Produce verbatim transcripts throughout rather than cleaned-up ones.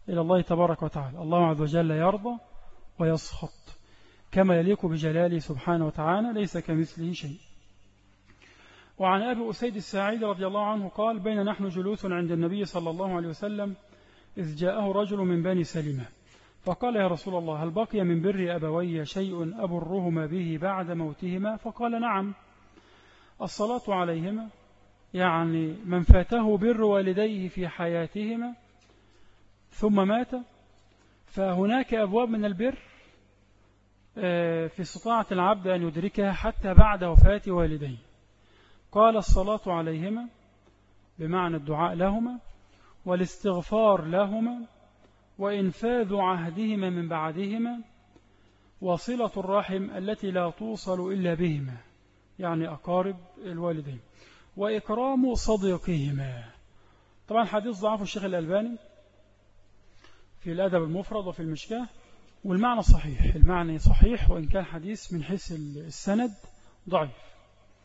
إلى الله تبارك وتعالى. الله عز وجل يرضى ويسخط كما يليق بجلاله سبحانه وتعالى، ليس كمثله شيء. وعن أبي أسيد الساعدي رضي الله عنه قال: بين نحن جلوس عند النبي صلى الله عليه وسلم إذ جاءه رجل من بني سلمة فقال: يا رسول الله، هل بقي من بر أبوي شيء أبرهما به بعد موتهما؟ فقال: نعم، الصلاة عليهما، يعني من فاته بر والديه في حياتهما ثم مات، فهناك أبواب من البر في استطاعة العبد أن يدركها حتى بعد وفاة والديه. قال: الصلاة عليهما بمعنى الدعاء لهما، والاستغفار لهما، وإنفاذ عهدهما من بعدهما، وصلة الرحم التي لا توصل إلا بهما، يعني أقارب الوالدين، وإكرام صديقهما. طبعا حديث ضعف الشيخ الألباني في الأدب المفرد وفي المشكاة، والمعنى صحيح، المعنى صحيح وإن كان حديث من حيث السند ضعيف.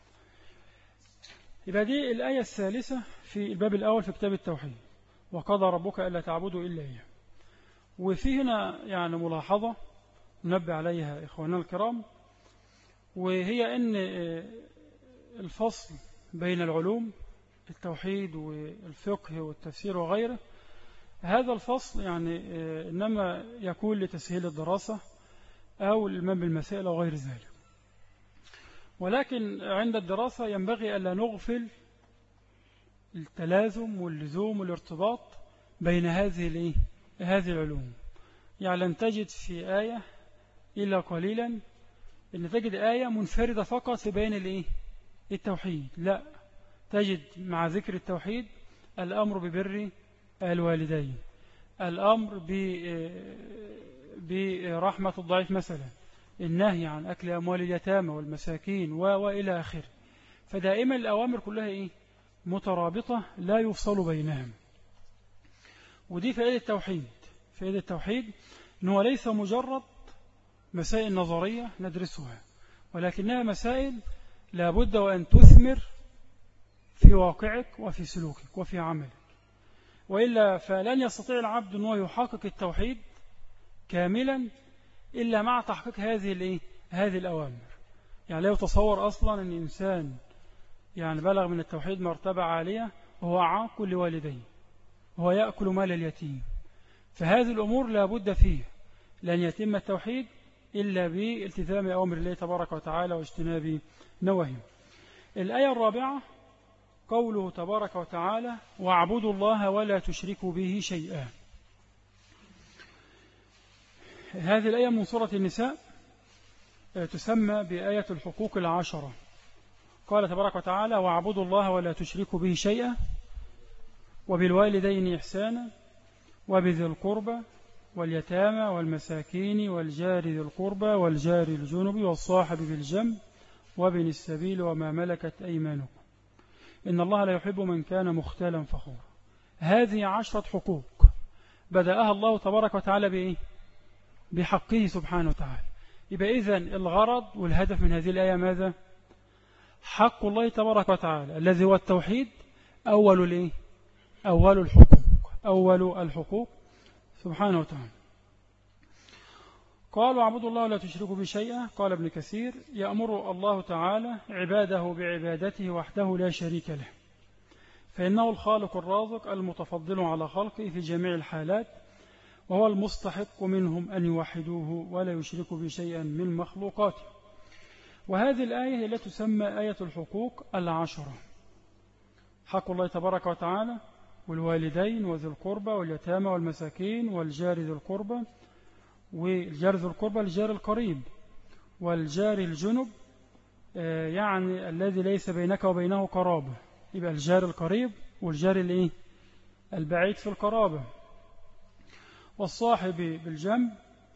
يبقى دي الآية الثالثة في الباب الأول في كتاب التوحيد، وقضى ربك ألا تعبدوا إلا إياه. وفي هنا يعني ملاحظة ننبه عليها إخواننا الكرام، وهي أن الفصل بين العلوم التوحيد والفقه والتفسير وغيره، هذا الفصل يعني إنما يكون لتسهيل الدراسة أو الإلمام بالمسائل أو غير ذلك، ولكن عند الدراسة ينبغي ألا نغفل التلازم واللزوم والارتباط بين هذه هذه العلوم. يعني لن تجد في آية إلا قليلا أن تجد آية منفردة فقط في بين الإيه؟ التوحيد، لا، تجد مع ذكر التوحيد الأمر ببر الوالدين، الأمر برحمة الضعيف مثلا، النهي عن أكل أموال اليتامى والمساكين وإلى آخره. فدائما الأوامر كلها إيه؟ مترابطة لا يفصل بينهم. ودي فائدة التوحيد، فائدة التوحيد أنه ليس مجرد مسائل نظرية ندرسها، ولكنها مسائل لابد وأن تثمر في واقعك وفي سلوكك وفي عملك، وإلا فلن يستطيع العبد أنه يحقق التوحيد كاملا إلا مع تحقيق هذه الإيه؟ هذه الأوامر. يعني لا يتصور أصلا أن إنسان يعني بلغ من التوحيد مرتبة عالية وهو عاق لوالديه وهو يأكل مال اليتيم، فهذه الأمور لا بد فيه، لن يتم التوحيد إلا بالتزام أوامر الله تبارك وتعالى واجتناب نواهيه. الآية الرابعة قوله تبارك وتعالى: واعبدوا الله ولا تشركوا به شيئا. هذه الآية من سورة النساء تسمى بآية الحقوق العشرة. قال تبارك وتعالى: واعبدوا الله ولا تشركوا به شيئا وبالوالدين إحسانا وبذي القربى واليتامى والمساكين والجار ذي القربى والجار الجنب والصاحب بالجنب وابن السبيل وما ملكت أيمانكم إن الله لا يحب من كان مختالا فخورا. هذه عشرة حقوق بدأها الله تبارك وتعالى بإيه؟ بحقه سبحانه وتعالى. يبقى إذن الغرض والهدف من هذه الآية ماذا؟ حق الله تبارك وتعالى الذي هو التوحيد أول الإيه؟ أول الحقوق، أول الحقوق سبحانه وتعالى. قال: واعبدوا الله ولا تشركوا به شيئا. قال ابن كثير: يأمر الله تعالى عباده بعبادته وحده لا شريك له، فإنه الخالق الرازق المتفضل على خلقه في جميع الحالات، وهو المستحق منهم أن يوحدوه ولا يشركوا به شيئا من مخلوقاته. وهذه الآية هي التي تسمى آية الحقوق العشرة: حق الله تبارك وتعالى والوالدين وذي القربى واليتامى والمساكين والجار ذي القربى، والجار ذي القربى الجار القريب، والجار الجنب يعني الذي ليس بينك وبينه قرابة، يبقى الجار القريب والجار الايه؟ البعيد في القرابة. والصاحب بالجنب،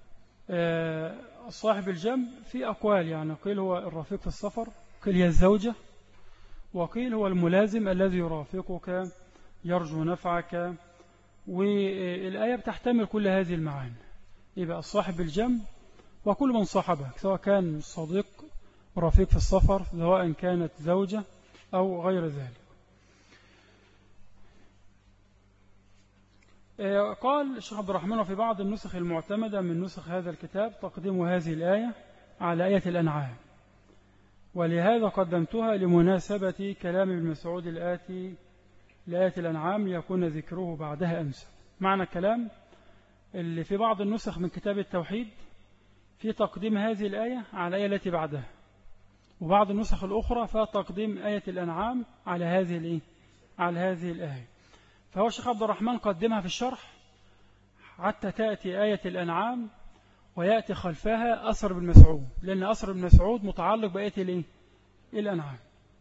الصاحب بالجنب في أقوال، يعني قيل هو الرفيق في السفر، قيل هي الزوجة، وقيل هو الملازم الذي يرافقك يرجو نفعك، والآية بتحتمل كل هذه المعاني. يبقى الصاحب بالجنب وكل من صاحبك، سواء كان صديق رفيق في السفر، سواء كانت زوجة أو غير ذلك. قال الشيخ عبد الرحمن: وفي بعض النسخ المعتمدة من نسخ هذا الكتاب تقديم هذه الآية على آية الأنعام، ولهذا قدمتها لمناسبة كلام ابن مسعود الآتي لآية الأنعام ليكون ذكره بعدها أنسب. معنى الكلام اللي في بعض النسخ من كتاب التوحيد في تقديم هذه الآية على الآية التي بعدها، وبعض النسخ الأخرى فتقديم آية الأنعام على هذه الإيه؟ على هذه الآية. فهو الشيخ عبد الرحمن قدمها في الشرح حتى تأتي آية الأنعام ويأتي خلفها أثر بن مسعود، لأن أثر بن مسعود متعلق بآية الإيه؟ الأنعام.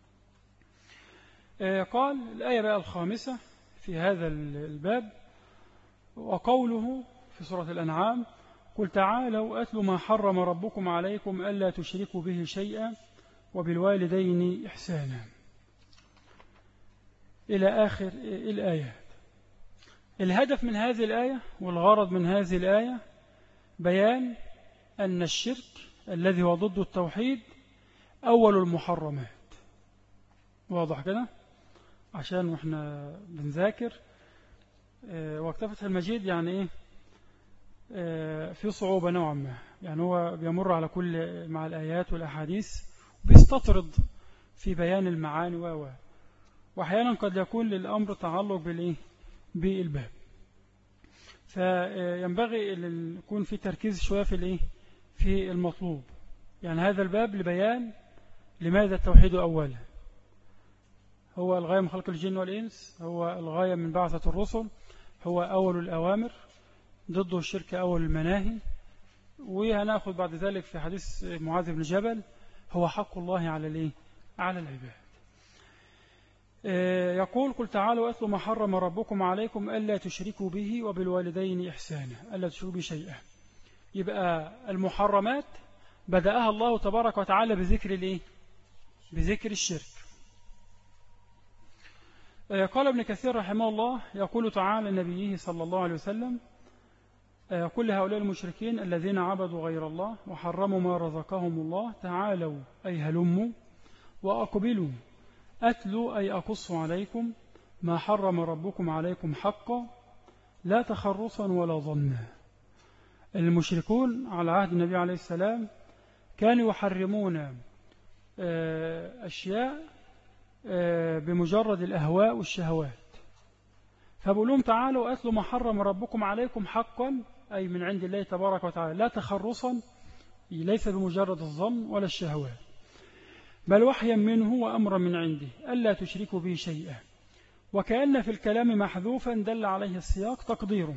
آه قال الآية بقى الخامسة في هذا الباب: وقوله في سورة الأنعام: قل تعالوا أتل ما حرم ربكم عليكم ألا تشركوا به شيئا وبالوالدين إحسانا، إلى آخر الآيات. الهدف من هذه الآية والغرض من هذه الآية بيان أن الشرك الذي هو ضد التوحيد أول المحرمات. واضح كده؟ عشان وإحنا بنذاكر وقت فتح المجيد يعني إيه في صعوبة نوعا ما، يعني هو بيمر على كل مع الآيات والأحاديث وبيستطرد في بيان المعاني و وأحيانا قد يكون للأمر تعلق بالإيه بالباب، فينبغي أن يكون في تركيز شوية في الإيه في المطلوب. يعني هذا الباب لبيان لماذا التوحيد أولا، هو الغاية من خلق الجن والإنس، هو الغاية من بعثة الرسل، هو أول الأوامر، ضده الشرك أول المناهي، وهنأخذ بعد ذلك في حديث معاذ بن جبل هو حق الله على الإيه على العباد. يقول: قل تعالوا أتلوا ما حرم ربكم عليكم ألا تشركوا به وبالوالدين إحسانا، ألا تشركوا به شيئا. يبقى المحرمات بدأها الله تبارك وتعالى بذكر الإيه بذكر الشرك. قال ابن كثير رحمه الله: يقول تعالى لنبيه صلى الله عليه وسلم: كل هؤلاء المشركين الذين عبدوا غير الله وحرموا ما رزقهم الله تعالوا أي هلموا وأقبلوا أتلوا أي أقص عليكم ما حرم ربكم عليكم حقا لا تخرصا ولا ظنا. المشركون على عهد النبي عليه السلام كانوا يحرمون أشياء بمجرد الأهواء والشهوات، فبقول لهم: تعالوا أتلوا ما حرم ربكم عليكم حقا أي من عند الله تبارك وتعالى، لا تخرصا ليس بمجرد الظن ولا الشهوات، بل وحيا منه وأمرا من عنده ألا تشركوا به شيئا. وكأن في الكلام محذوفا دل عليه السياق تقديره: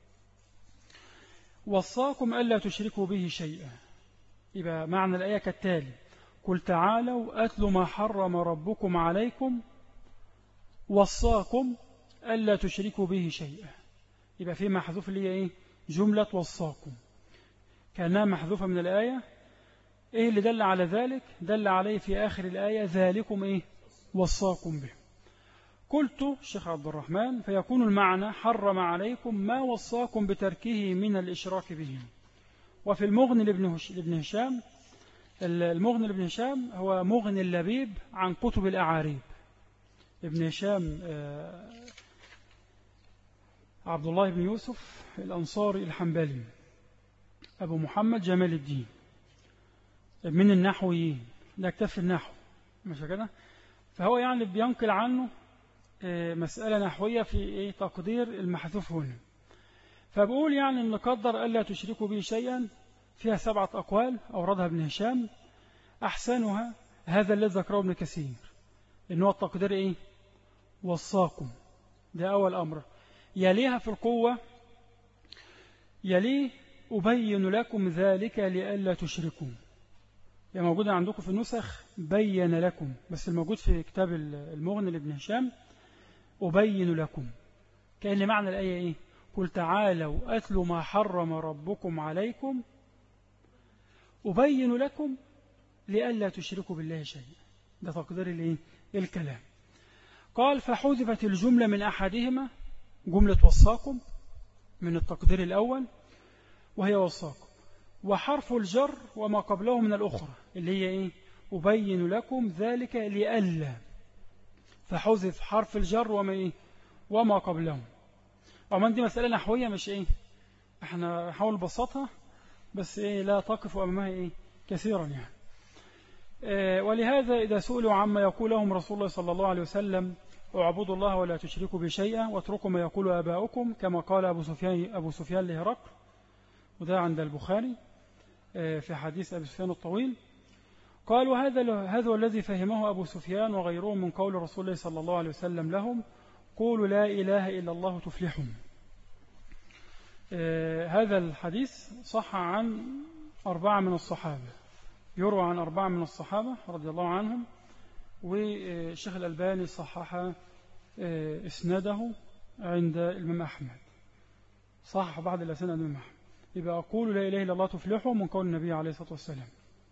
وصاكم ألا تشركوا به شيئا. يبقى معنى الآية كالتالي: قل تعالوا أتلوا ما حرم ربكم عليكم وصاكم ألا تشركوا به شيئا. يبقى في محذوف اللي هي إيه جملة وصاكم، كأنها محذوفة من الآية. إيه اللي دل على ذلك؟ دل عليه في آخر الآية: ذلكم إيه وصاكم به. قلت الشيخ عبد الرحمن: فيكون المعنى حرم عليكم ما وصاكم بتركه من الإشراك به. وفي المغني لابن هشام، المغني لابن هشام هو مغني اللبيب عن كتب الأعاريب. ابن هشام عبد الله بن يوسف الأنصاري الحنبلي أبو محمد جمال الدين من النحويين، ده كتاب في النحو مش كده. فهو يعني بينقل عنه مسألة نحوية في تقدير المحذوف هنا. فبقول يعني أن قدر ألا تشركوا به شيئا فيها سبعة أقوال أوردها ابن هشام، أحسنها هذا الذي ذكره ابن كثير، إنه التقدير إيه وصاكم، ده أول أمر. يليها في القوة يليه أبين لكم ذلك لألا تشركوا، يعني موجود عندكم في النسخ بين لكم، بس الموجود في كتاب المغني لابن هشام أبين لكم. كأن معنى الآية إيه؟ قل تعالوا أتلوا ما حرم ربكم عليكم أبين لكم لألا تشركوا بالله شيئا. ده تقدير الإيه؟ الكلام. قال: فحذفت الجملة من أحدهما، جملة وصاكم من التقدير الأول وهي وصاكم، وحرف الجر وما قبله من الأخرى اللي هي إيه؟ أبين لكم ذلك لألا، فحذف حرف الجر وما, إيه؟ وما قبله. عمان دي مسألة نحوية مش إيه، احنا نحاول نبسطها بس إيه لا تقف أمامها إيه كثيرا يعني. إيه ولهذا إذا سئلوا عما يقول لهم رسول الله صلى الله عليه وسلم اعبدوا الله ولا تشركوا بشيئا واتركوا ما يقول آباؤكم كما قال أبو سفيان, أبو سفيان لهرقل، وده عند البخاري في حديث أبي سفيان الطويل. قالوا هذا هذا الذي فهمه أبو سفيان وغيره من قول رسول الله صلى الله عليه وسلم لهم قولوا لا إله إلا الله تفلحون. هذا الحديث صح عن أربعة من الصحابة، يروى عن أربعة من الصحابة رضي الله عنهم، والشيخ الألباني صحح إسناده عند الإمام أحمد، صحح بعض الأسناد الإمام أحمد. يبقى أقول لا إله إلا الله تفلحوا من قول النبي عليه الصلاة والسلام.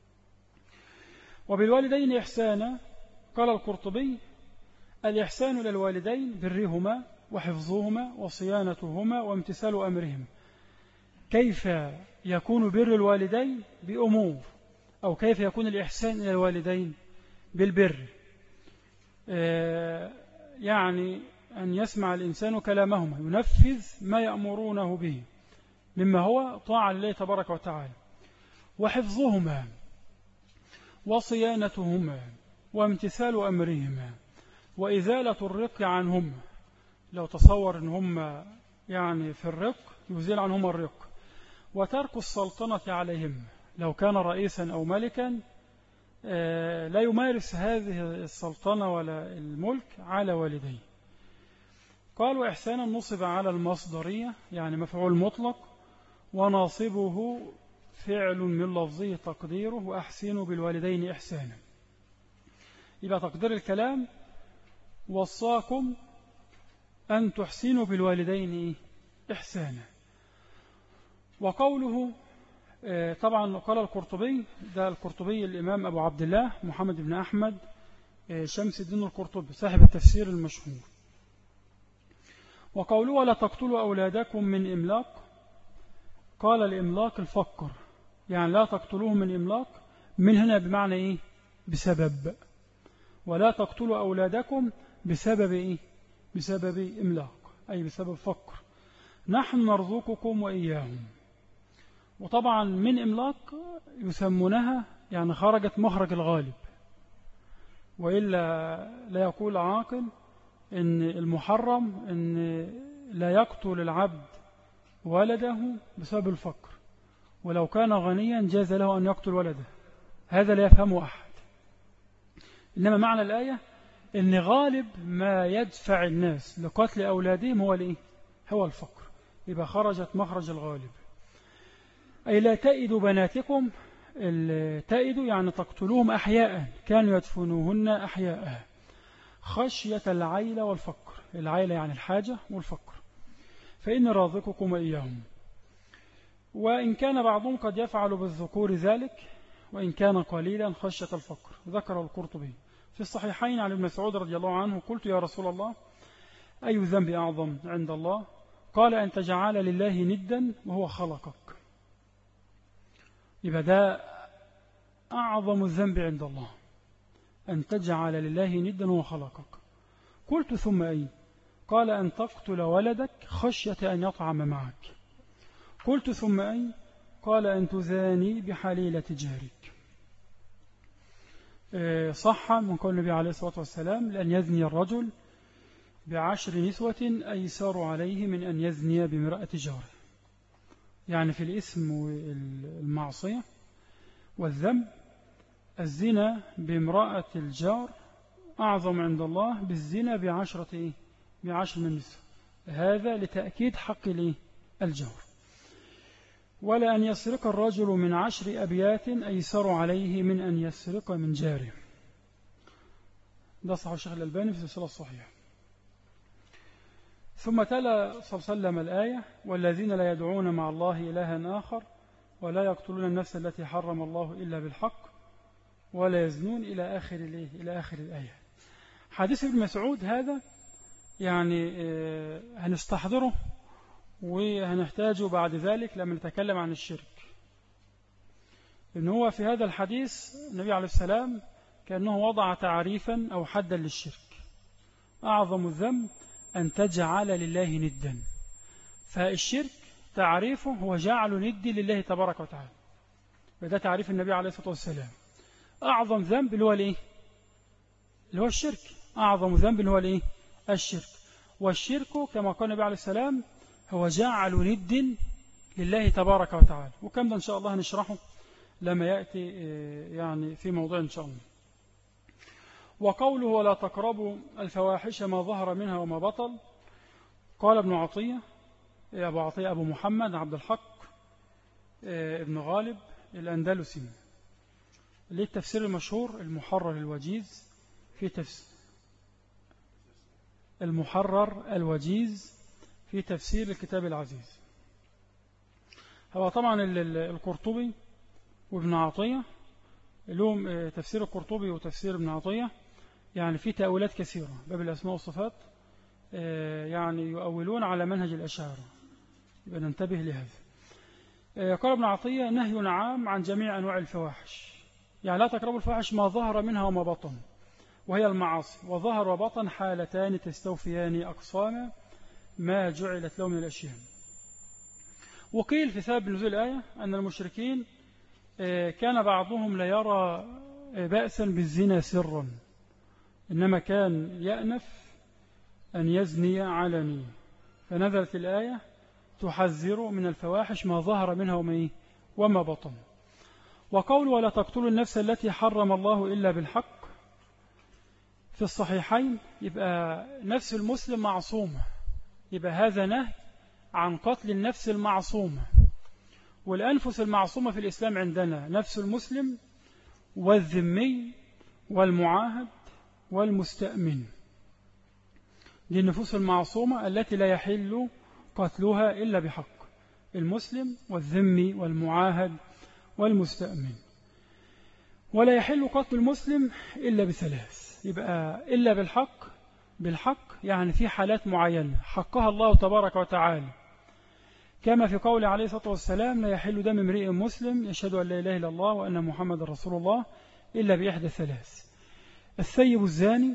وبالوالدين إحسانا قال القرطبي الإحسان للوالدين برهما وحفظهما وصيانتهما وامتثال أمرهم. كيف يكون بر الوالدين بأمور، أو كيف يكون الإحسان إلى الوالدين بالبر؟ يعني أن يسمع الإنسان كلامهما، ينفذ ما يأمرونه به مما هو طاعة لله تبارك وتعالى، وحفظهما وصيانتهما وامتثال أمرهما وإزالة الرق عنهما. لو تصور أن هم يعني في الرق يزيل عنهم الرق، وترك السلطنة عليهم، لو كان رئيسا أو ملكا لا يمارس هذه السلطنة ولا الملك على والديه. قالوا إحسانا نصب على المصدرية يعني مفعول مطلق، وناصبه فعل من لفظه تقديره وأحسنوا بالوالدين إحسانا. يبقى تقدير الكلام وصاكم أن تحسنوا بالوالدين إحسانا. وقوله طبعا قال القرطبي، ده القرطبي الإمام أبو عبد الله محمد بن أحمد شمس الدين القرطبي صاحب التفسير المشهور. وقوله ولا تقتلوا أولادكم من إملاق، قال الإملاق الفقر، يعني لا تقتلوهم من إملاق، من هنا بمعنى إيه؟ بسبب. ولا تقتلوا أولادكم بسبب إيه؟ بسبب إملاق، أي بسبب فقر. نحن نرزقكم وإياهم. وطبعا من إملاق يسمونها يعني خرجت مخرج الغالب، وإلا لا يقول عاقل إن المحرم إن لا يقتل العبد ولده بسبب الفقر، ولو كان غنيا جاز له أن يقتل ولده، هذا لا يفهمه أحد. إنما معنى الآية إن غالب ما يدفع الناس لقتل أولادهم هو الإيه؟ هو الفقر. يبقى خرجت مخرج الغالب. أي لا تأيدوا بناتكم، تأيدوا يعني تقتلوهم أحياء، كانوا يدفنوهن أحياء، خشية العيلة والفقر. العيلة يعني الحاجة والفقر. فإن رازقكم وإياهم. وإن كان بعضهم قد يفعل بالذكور ذلك، وإن كان قليلا خشية الفقر. ذكر القرطبي في الصحيحين عن ابن مسعود رضي الله عنه قلت يا رسول الله أي ذنب أعظم عند الله؟ قال أن تجعل لله ندا وهو خلقك. يبقى ده أعظم الذنب عند الله، أن تجعل لله ندا وهو خلقك. قلت ثم أي؟ قال أن تقتل ولدك خشية أن يطعم معك. قلت ثم أي؟ قال أن تزاني بحليلة جارك. صح من قول النبي عليه الصلاة والسلام لأن يزني الرجل بعشر نسوة أيسر عليه من أن يزني بامرأة جاره. يعني في الإثم والمعصية والذنب الزنا بامرأة الجار أعظم عند الله بالزنا بعشرة إيه؟ بعشر من النسوة. هذا لتأكيد حق الجار. ولا أن يسرق الرجل من عشر أبيات أيسر عليه من أن يسرق من جاره. ده صحيح الشيخ الألباني في السلسلة الصحيحة. ثم تلا صلى الله عليه وسلم الآية والذين لا يدعون مع الله إلها آخر ولا يقتلون النفس التي حرم الله إلا بالحق ولا يزنون إلى آخر إلى آخر الآية. حديث ابن مسعود هذا يعني هنستحضره وهنحتاجه بعد ذلك لما نتكلم عن الشرك. إن هو في هذا الحديث النبي عليه السلام كأنه وضع تعريفا أو حدا للشرك. أعظم الذنب أن تجعل لله ندا، فالشرك تعريفه هو جعل ند لله تبارك وتعالى، وده تعريف النبي عليه الصلاة والسلام. أعظم ذنب اللي هو الإيه؟ اللي هو الشرك. أعظم ذنب اللي هو الإيه؟ الشرك. والشرك كما قال النبي عليه السلام هو جعل ند لله تبارك وتعالى، وكم ده إن شاء الله هنشرحه لما يأتي يعني في موضوع إن شاء الله. وقوله ولا تقربوا الفواحش ما ظهر منها وما بطل، قال ابن عطية أبو عطية أبو محمد عبد الحق ابن غالب الأندلسي، اللي التفسير المشهور المحرر الوجيز في تفسير المحرر الوجيز في تفسير الكتاب العزيز. هو طبعا القرطبي وابن عطية لهم تفسير القرطبي وتفسير ابن عطية يعني في تأويلات كثيرة باب الأسماء والصفات، يعني يؤولون على منهج الأشاعرة، يبقى ننتبه لهذا. قال ابن عطية نهي عام عن جميع أنواع الفواحش، يعني لا تقربوا الفواحش ما ظهر منها وما بطن، وهي المعاصي، وظهر وبطن حالتان تستوفيان أقسام ما جعلت له من الأشياء. وقيل في سبب نزول الآية أن المشركين كان بعضهم لا يرى بأسا بالزنا سرا، إنما كان يأنف أن يزني علني، فنزلت الآية تحذر من الفواحش ما ظهر منها وما بطن. وقول ولا تقتلوا النفس التي حرم الله إلا بالحق في الصحيحين، يبقى نفس المسلم معصومة، يبقى هذا نهي عن قتل النفس المعصومة. والأنفس المعصومة في الإسلام عندنا نفس المسلم والذمي والمعاهد والمستأمن، دي النفوس المعصومة التي لا يحل قتلها إلا بحق، المسلم والذمي والمعاهد والمستأمن. ولا يحل قتل المسلم إلا بثلاث، يبقى إلا بالحق، بالحق يعني في حالات معينة حقها الله تبارك وتعالى، كما في قول عليه الصلاة والسلام لا يحل دم امرئ مسلم يشهد أن لا إله إلا الله وأن محمد رسول الله إلا بإحدى الثلاث: الثيب الزاني،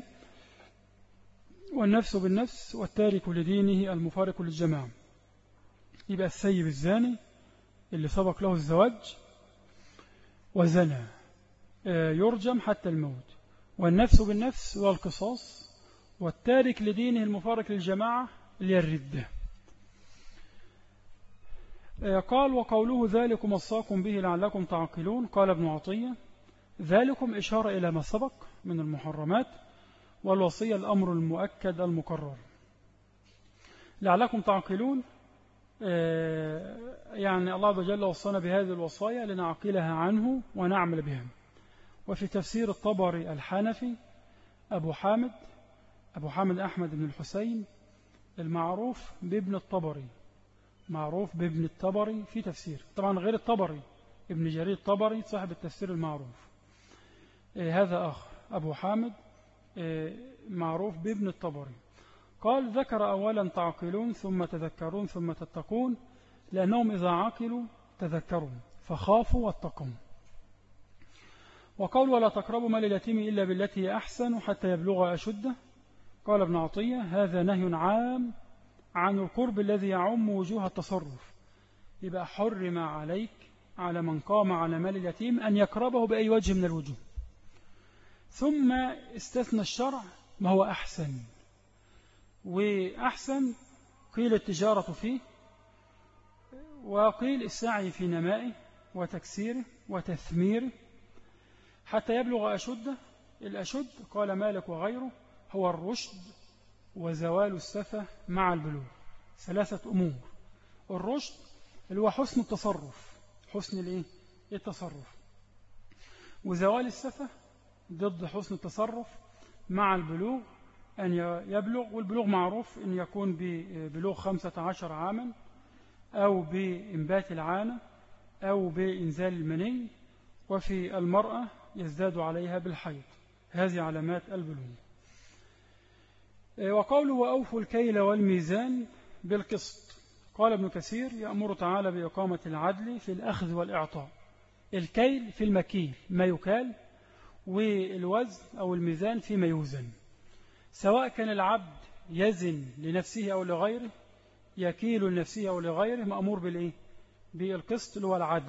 والنفس بالنفس، والتارك لدينه المفارق للجماعة. يبقى الثيب الزاني اللي سبق له الزواج وزنى يرجم حتى الموت، والنفس بالنفس والقصاص، والتارك لدينه المفارق للجماعة اللي هي الردة. قال وقوله ذلكم وصاكم به لعلكم تعقلون، قال ابن عطية ذلكم إشارة إلى ما سبق من المحرمات، والوصية الأمر المؤكد المقرر. لعلكم تعقلون يعني الله عز وجل وصانا بهذه الوصايا لنعقلها عنه ونعمل بها. وفي تفسير الطبري الحنفي أبو حامد أبو حامد أحمد بن الحسين المعروف بابن الطبري، معروف بابن الطبري في تفسير، طبعا غير الطبري ابن جرير الطبري صاحب التفسير المعروف، هذا آخر أبو حامد معروف بابن الطبري. قال ذكر أولا تعقلون ثم تذكرون ثم تتقون، لأنهم إذا عقلوا تذكرون فخافوا واتقوا. وقول ولا تقربوا مال اليتيم إلا بالتي هي أحسن حتى يبلغ أشده، قال ابن عطية هذا نهي عام عن القرب الذي يعم وجوه التصرف، يبقى حرم عليك على من قام على مال اليتيم أن يقربه بأي وجه من الوجوه. ثم استثنى الشرع ما هو أحسن، وأحسن قيل التجارة فيه، وقيل السعي في نمائه وتكسيره وتثميره حتى يبلغ أشده. الأشد قال مالك وغيره هو الرشد وزوال السفة مع البلوغ، ثلاثة أمور: الرشد اللي هو حسن التصرف، حسن الإيه؟ التصرف، وزوال السفة ضد حسن التصرف مع البلوغ، أن يبلغ، والبلوغ معروف أن يكون ببلوغ خمسة عشر عاما أو بإنبات العانة أو بإنزال المني، وفي المرأة يزداد عليها بالحيض. هذه علامات البلوغ. وقوله وأوفوا الكيل والميزان بالقسط، قال ابن كثير يأمر تعالى بإقامة العدل في الأخذ والإعطاء. الكيل في المكيل ما يكال، والوزن أو الميزان فيما يوزن، سواء كان العبد يزن لنفسه أو لغيره يكيل لنفسه أو لغيره مأمور بالإيه؟ بالقسط اللي هو العدل.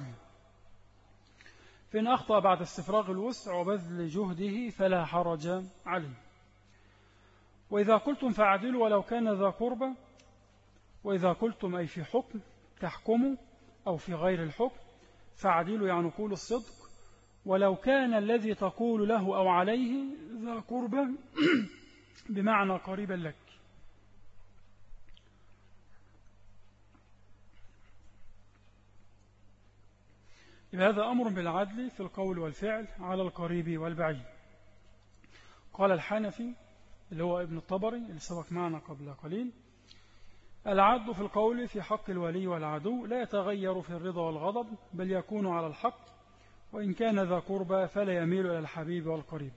فإن أخطأ بعد استفراغ الوسع وبذل جهده فلا حرج عليه. وإذا قلتم فاعدلوا ولو كان ذا قربى، وإذا قلتم أي في حكم تحكموا أو في غير الحكم فاعدلوا يعني قولوا الصدق، ولو كان الذي تقول له أو عليه ذا قربى بمعنى قريبا لك. هذا أمر بالعدل في القول والفعل على القريب والبعيد. قال الحنفي اللي هو ابن الطبري اللي سبق معنا قبل قليل: العدل في القول في حق الولي والعدو لا يتغير في الرضا والغضب، بل يكون على الحق، وإن كان ذا قربى فلا يميل إلى الحبيب والقريب.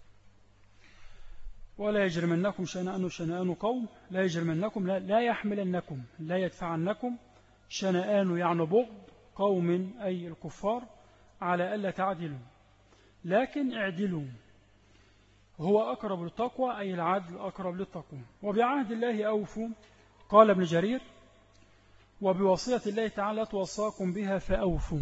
ولا يجرمنكم شنآن شنآن قوم، لا يجرمنكم لا, لا يحملنكم لا يدفعنكم شنآن يعني بغض قوم أي الكفار على ألا تعدلوا، لكن اعدلوا هو أقرب للتقوى، أي العدل أقرب للتقوى. وبعهد الله أوفوا، قال ابن جرير: وبوصية الله تعالى توصاكم بها فأوفوا.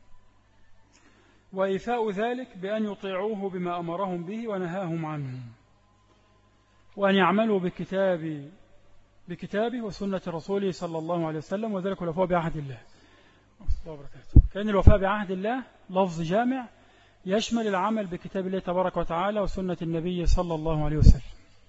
وإيفاء ذلك بأن يطيعوه بما أمرهم به ونهاهم عنه، وأن يعملوا بكتاب بكتابه وسنة رسوله صلى الله عليه وسلم، وذلك الوفاء بعهد الله. كان الوفاء بعهد الله لفظ جامع يشمل العمل بكتاب الله تبارك وتعالى وسنة النبي صلى الله عليه وسلم.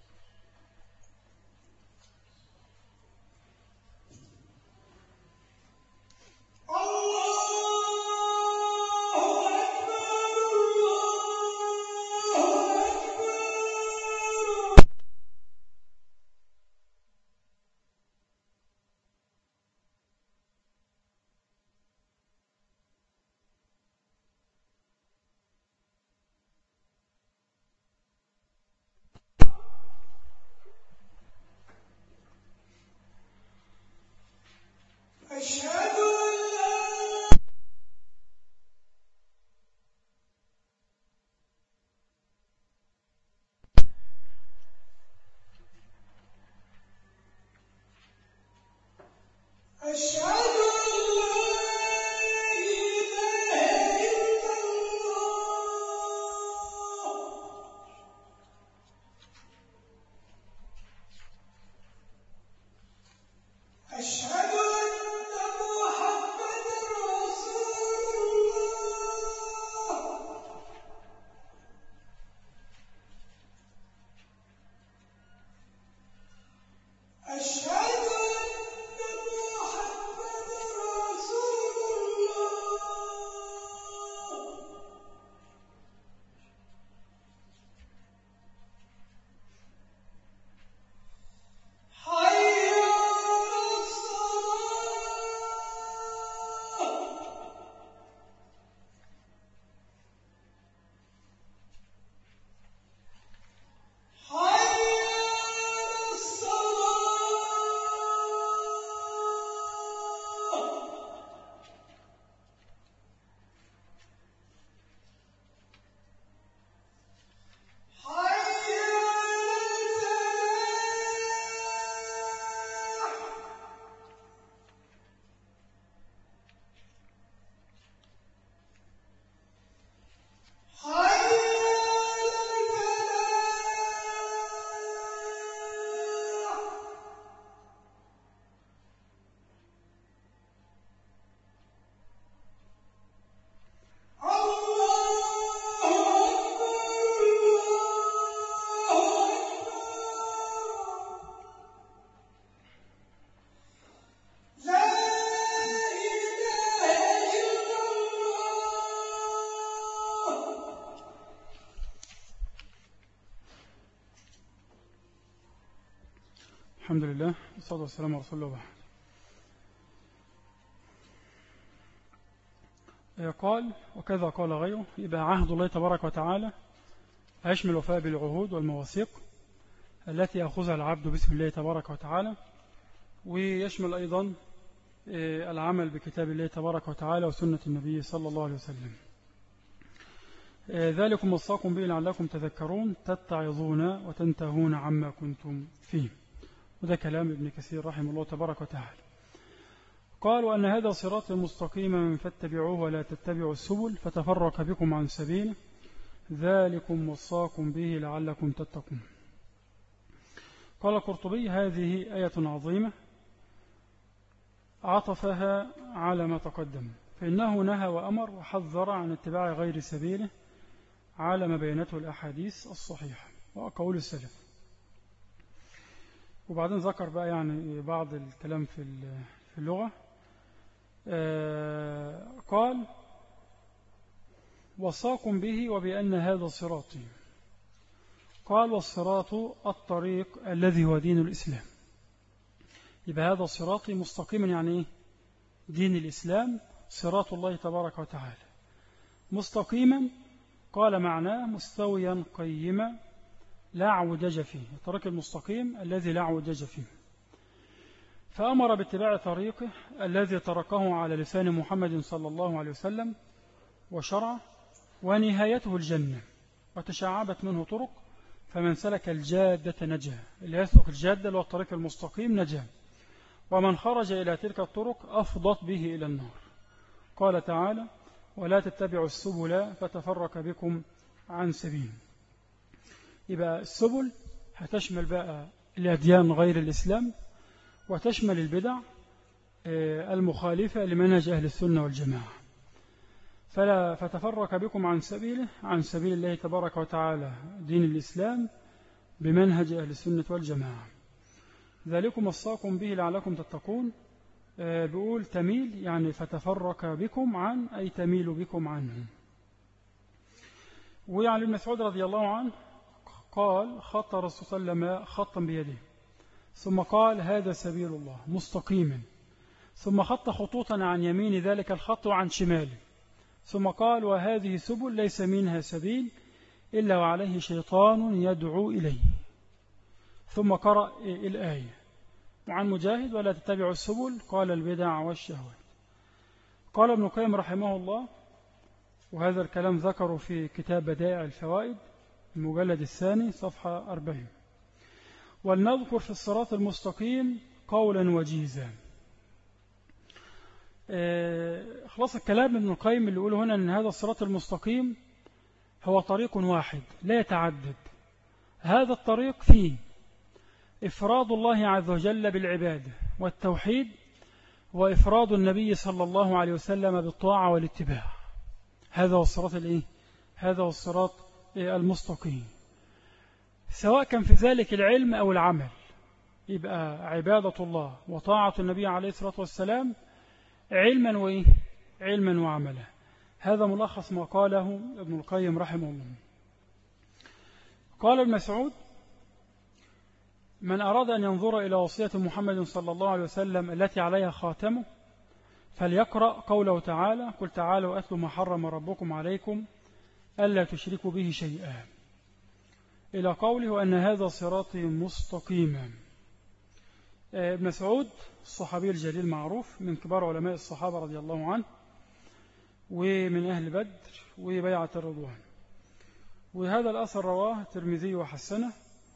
الحمد لله والصلاة والسلام على رسول الله. قال: وكذا قال غيره. يبقى عهد الله تبارك وتعالى يشمل الوفاء بالعهود والمواثيق التي يأخذها العبد باسم الله تبارك وتعالى، ويشمل أيضا العمل بكتاب الله تبارك وتعالى وسنة النبي صلى الله عليه وسلم. ذلكم وصاكم به لعلكم تذكرون تتعظون وتنتهون عما كنتم فيه. وده كلام ابن كثير رحمه الله تبارك وتعالى. قال وأن هذا صراط مستقيما فاتبعوه ولا تتبعوا السبل فتفرق بكم عن سبيله ذلكم وصاكم به لعلكم تتقون. قال القرطبي هذه آية عظيمة عطفها على ما تقدم، فإنه نهى وأمر وحذر عن اتباع غير سبيله على ما بينته الأحاديث الصحيحة وقول السلف. وبعدين ذكر بقى يعني بعض الكلام في اللغة. آه قال وصاكم به وبأن هذا صراطي. قال والصراط الطريق الذي هو دين الإسلام. يبقى هذا صراطي مستقيما يعني إيه؟ دين الإسلام صراط الله تبارك وتعالى مستقيما. قال معناه مستويا قيما لا اعوجاج فيه، الطريق المستقيم الذي لا اعوجاج فيه. فأمر باتباع طريقه الذي تركه على لسان محمد صلى الله عليه وسلم وشرعه، ونهايته الجنة، وتشعبت منه طرق، فمن سلك الجادة نجا، اللي يسلك الجادة اللي هو الطريق المستقيم نجا، ومن خرج إلى تلك الطرق أفضت به إلى النار. قال تعالى ولا تتبعوا السبل فتفرق بكم عن سبيل. يبقى السبل هتشمل بقى الأديان غير الإسلام، وتشمل البدع المخالفة لمنهج أهل السنة والجماعة. فلا فتفرق بكم عن سبيله عن سبيل الله تبارك وتعالى دين الإسلام بمنهج أهل السنة والجماعة. ذلكم وصاكم به لعلكم تتقون. بيقول تميل يعني فتفرق بكم عن أي تميل بكم عنه. وعن ابن مسعود رضي الله عنه قال خط الرسول صلى الله عليه وسلم خطا بيده، ثم قال هذا سبيل الله مستقيما، ثم خط خطوطا عن يمين ذلك الخط وعن شماله، ثم قال وهذه سبل ليس منها سبيل إلا وعليه شيطان يدعو إليه، ثم قرأ الآية. وعن مجاهد ولا تتبعوا السبل قال البدع والشهوات. قال ابن القيم رحمه الله، وهذا الكلام ذكره في كتاب بدائع الفوائد المجلد الثاني صفحة أربعين. ولنذكر في الصراط المستقيم قولا وجيزا. آه خلاص الكلام ابن القيم اللي يقوله هنا أن هذا الصراط المستقيم هو طريق واحد لا يتعدد. هذا الطريق فيه إفراد الله عز وجل بالعبادة والتوحيد، وإفراد النبي صلى الله عليه وسلم بالطاعة والاتباع. هذا هو الصراط الإيه؟ هذا هو الصراط المستقيم، سواء كان في ذلك العلم أو العمل. يبقى عبادة الله وطاعة النبي عليه الصلاة والسلام علما وإيه؟ علما وعملا. هذا ملخص ما قاله ابن القيم رحمه الله. قال ابن مسعود من أراد أن ينظر إلى وصية محمد صلى الله عليه وسلم التي عليها خاتمه فليقرأ قوله تعالى قل تعالوا أتلوا ما حرم ربكم عليكم ألا تشركوا به شيئا، إلى قوله وأن هذا صراطي مستقيما. ابن مسعود الصحابي الجليل معروف من كبار علماء الصحابة رضي الله عنه، ومن أهل بدر وبيعة الرضوان. وهذا الأثر رواه الترمذي وحسنه.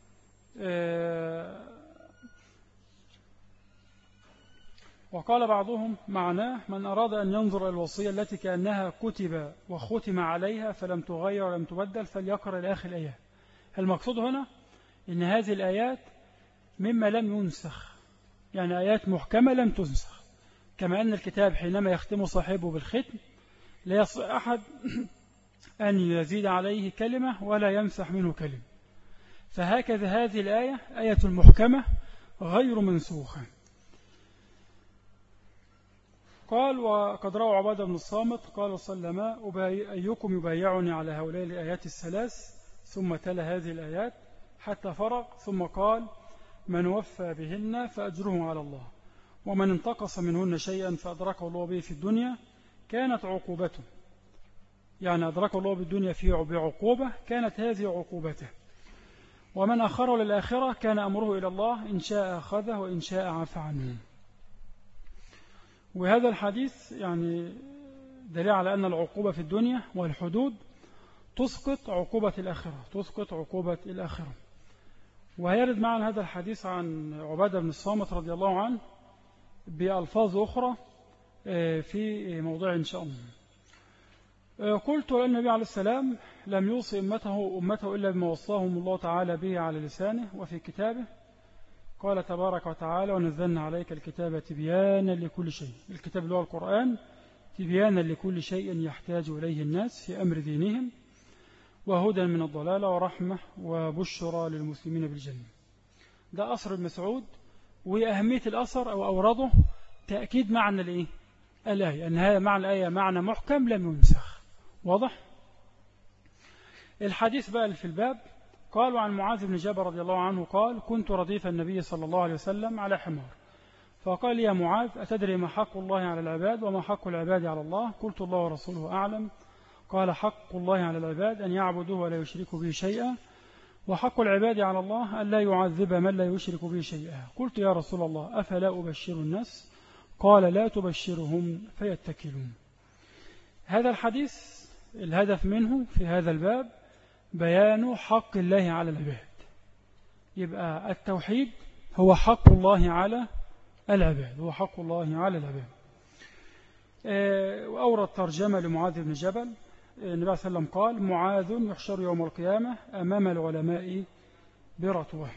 وقال بعضهم معناه من أراد أن ينظر إلى الوصية التي كأنها كتب وختم عليها فلم تغير ولم تبدل فليقرأ إلى آخر الآيات. المقصود هنا إن هذه الآيات مما لم ينسخ، يعني آيات محكمة لم تنسخ، كما أن الكتاب حينما يختم صاحبه بالختم لا يستطيع أحد أن يزيد عليه كلمة ولا يمسح منه كلمة. فهكذا هذه الآية آية محكمة غير منسوخة. قال وقد روى عبادة بن الصامت قال صلى الله عليه وسلم أيكم يبايعني على هؤلاء الآيات الثلاث، ثم تلا هذه الآيات حتى فرغ، ثم قال من وفى بهن فأجره على الله، ومن انتقص منهن شيئا فأدركه الله به في الدنيا كانت عقوبته، يعني أدركه الله بالدنيا في بعقوبة كانت هذه عقوبته، ومن أخره للآخرة كان أمره إلى الله إن شاء أخذه وإن شاء عفى عنه. وهذا الحديث يعني دليل على أن العقوبة في الدنيا والحدود تسقط عقوبة الآخرة، تسقط عقوبة الآخرة. ويرد معنا هذا الحديث عن عبادة بن الصامت رضي الله عنه بألفاظ أخرى في موضوع إن شاء الله. قلت لأن النبي عليه السلام لم يوصي أمته أمته إلا بما وصاهم الله تعالى به على لسانه وفي كتابه. قال تبارك وتعالى: ونزلنا عليك الكتاب تبيانا لكل شيء. الكتاب اللي هو القرآن تبيانا لكل شيء يحتاج إليه الناس في أمر دينهم، وهدى من الضلالة ورحمة وبشرى للمسلمين بالجنة. ده أثر ابن مسعود، وأهمية الأثر أو أورده تأكيد معنى الإيه؟ الآية، أن هذا معنى الآية معنى محكم لم ينسخ. واضح؟ الحديث بقى في الباب قال: عن معاذ بن جبل رضي الله عنه قال: كنت رديف النبي صلى الله عليه وسلم على حمار، فقال: يا معاذ، أتدري ما حق الله على العباد وما حق العباد على الله؟ قلت: الله ورسوله أعلم. قال: حق الله على العباد أن يعبدوه ولا يشركوا به شيئا، وحق العباد على الله أن لا يعذب من لا يشرك به شيئا. قلت: يا رسول الله، أفلا أبشر الناس؟ قال: لا تبشرهم فيتكلون. هذا الحديث الهدف منه في هذا الباب بيان حق الله على العباد. يبقى التوحيد هو حق الله على العباد، هو حق الله على العباد. وأورد ترجمة لمعاذ بن جبل. النبي صلى الله عليه وسلم قال: معاذ يحشر يوم القيامة أمام العلماء برتوة.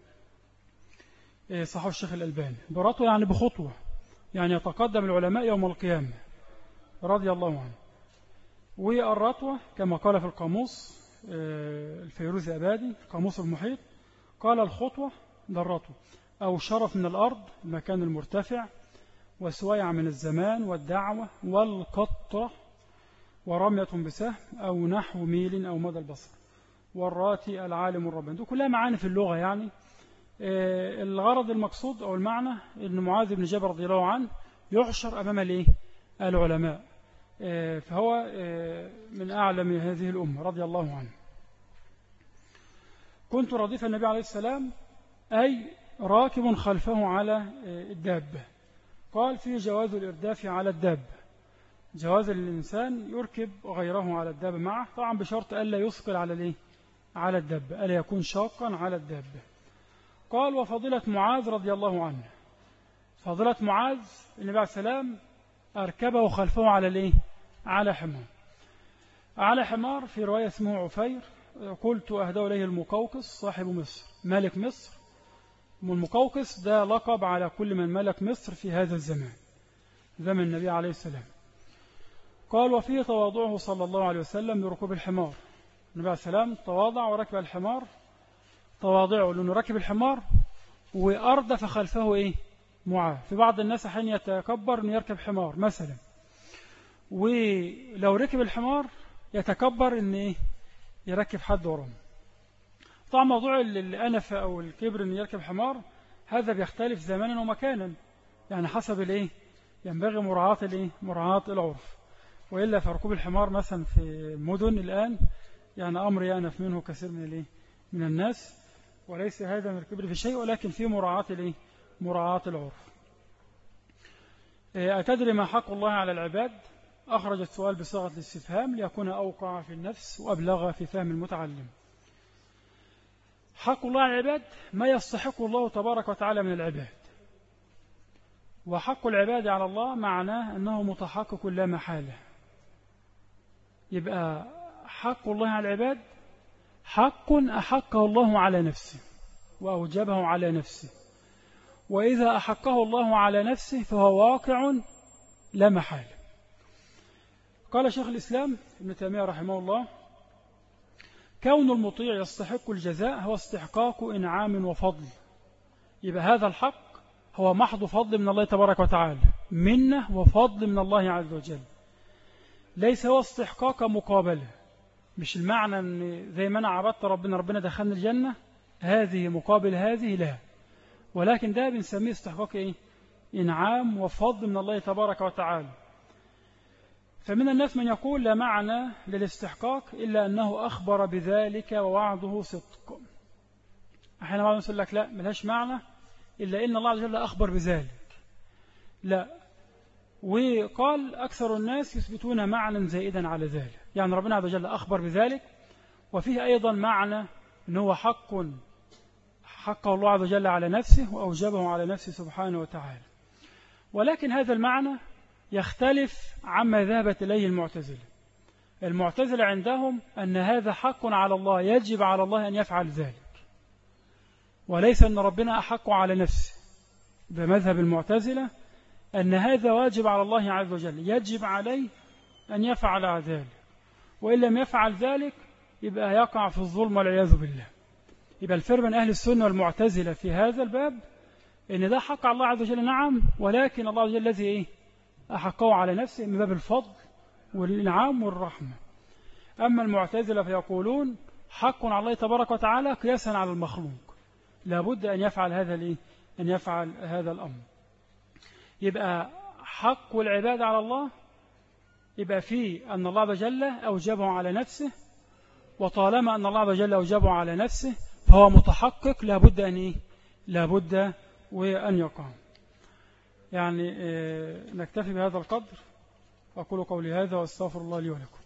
صحيح الشيخ الألباني. برتوة يعني بخطوة، يعني يتقدم العلماء يوم القيامة رضي الله عنه. والرتوة كما قال في القاموس الفيروزي أبادي قاموس المحيط، قال: الخطوة ده الرتوة، أو شرف من الأرض، المكان المرتفع، وسويع من الزمان والدعوة والقطرة، ورمية بسهم، أو نحو ميل أو مدى البصر، والراتي العالم الرباني. دي كلها معاني في اللغة. يعني الغرض المقصود أو المعنى أن معاذ بن جبل رضي الله عنه يحشر أمام الإيه؟ العلماء، فهو من أعلم هذه الأمة رضي الله عنه. كنت رديف النبي عليه السلام أي راكب خلفه على الدابة. قال: فيه جواز الإرداف على الدابة، جواز الإنسان يركب غيره على الدابة معه، طبعا بشرط ألا يثقل على الإيه؟ على الدابة، ألا يكون شاقا على الدابة. قال: وفضيلة معاذ رضي الله عنه، فضيلة معاذ النبي عليه السلام أركبه خلفه على الإيه؟ على حمار. على حمار في رواية اسمه عفير. قلت: أهدى إليه المقوقس صاحب مصر، ملك مصر. المقوقس ده لقب على كل من ملك مصر في هذا الزمان، زمن النبي عليه السلام. قال: وفيه تواضعه صلى الله عليه وسلم بركوب الحمار. النبي عليه السلام تواضع وركب الحمار، تواضعه لأنه ركب الحمار وأردف خلفه إيه؟ معاذ. في بعض الناس حين يتكبر أن يركب حمار مثلا، ولو ركب الحمار يتكبر أن إيه؟ يركب حد وراه. طبعا موضوع الأنف أو الكبر أن يركب حمار هذا بيختلف زمانا ومكانا، يعني حسب الإيه؟ ينبغي مراعاة الإيه؟ مراعاة العرف. وإلا فركوب الحمار مثلا في المدن الآن يعني أمر يأنف منه كثير من الإيه؟ من الناس، وليس هذا من الكبر في شيء، ولكن في مراعاة الإيه؟ مراعاة العرف. أتدري ما حق الله على العباد؟ أخرج السؤال بصيغة الاستفهام ليكون أوقع في النفس وأبلغ في فهم المتعلم. حق الله على العباد ما يستحق الله تبارك وتعالى من العباد، وحق العباد على الله معناه أنه متحقق لا محالة. يبقى حق الله على العباد حق أحقه الله على نفسه وأوجبه على نفسه، وإذا أحقه الله على نفسه فهو واقع لا محالة. قال شيخ الإسلام ابن تيمية رحمه الله: كون المطيع يستحق الجزاء هو استحقاق إنعام وفضل. يبقى هذا الحق هو محض فضل من الله تبارك وتعالى، منه وفضل من الله عز وجل، ليس هو استحقاق مقابلة. مش المعنى أن زي ما أنا عبدت ربنا ربنا دخلنا الجنة، هذه مقابل هذه، لا، ولكن ده بنسميه استحقاق إيه؟ إنعام وفضل من الله تبارك وتعالى. فمن الناس من يقول لا معنى للاستحقاق إلا أنه أخبر بذلك ووعده صدق. أحيانا بعض يقول لك لا، ملهاش معنى إلا إن الله عز وجل أخبر بذلك، لا. وقال أكثر الناس يثبتون معنى زائدا على ذلك، يعني ربنا عز وجل أخبر بذلك، وفيه أيضا معنى أنه حق حقه الله عز وجل على نفسه وأوجبه على نفسه سبحانه وتعالى. ولكن هذا المعنى يختلف عما ذهبت إليه المعتزلة. المعتزلة عندهم أن هذا حق على الله، يجب على الله أن يفعل ذلك، وليس أن ربنا أحق على نفسه. بمذهب المعتزلة أن هذا واجب على الله عز وجل، يجب عليه أن يفعل ذلك، وإن لم يفعل ذلك يبقى يقع في الظلم والعياذ بالله. يبقى الفرق بين أهل السنة والمعتزلة في هذا الباب إن ده حق على الله عز وجل نعم، ولكن الله عز وجل الذي إيه أحقه على نفسه من باب الفضل والإنعام والرحمة. أما المعتزلة فيقولون حق على الله تبارك وتعالى قياسا على المخلوق، لابد أن يفعل هذا الإيه أن يفعل هذا الأمر. يبقى حق العباد على الله يبقى فيه أن الله عز وجل أوجبه على نفسه، وطالما أن الله عز وجل أوجبه على نفسه فهو متحقق، لابد أن إيه لابد وأن يقع. يعني نكتفي بهذا القدر. أقول قولي هذا وأستغفر الله لي ولكم.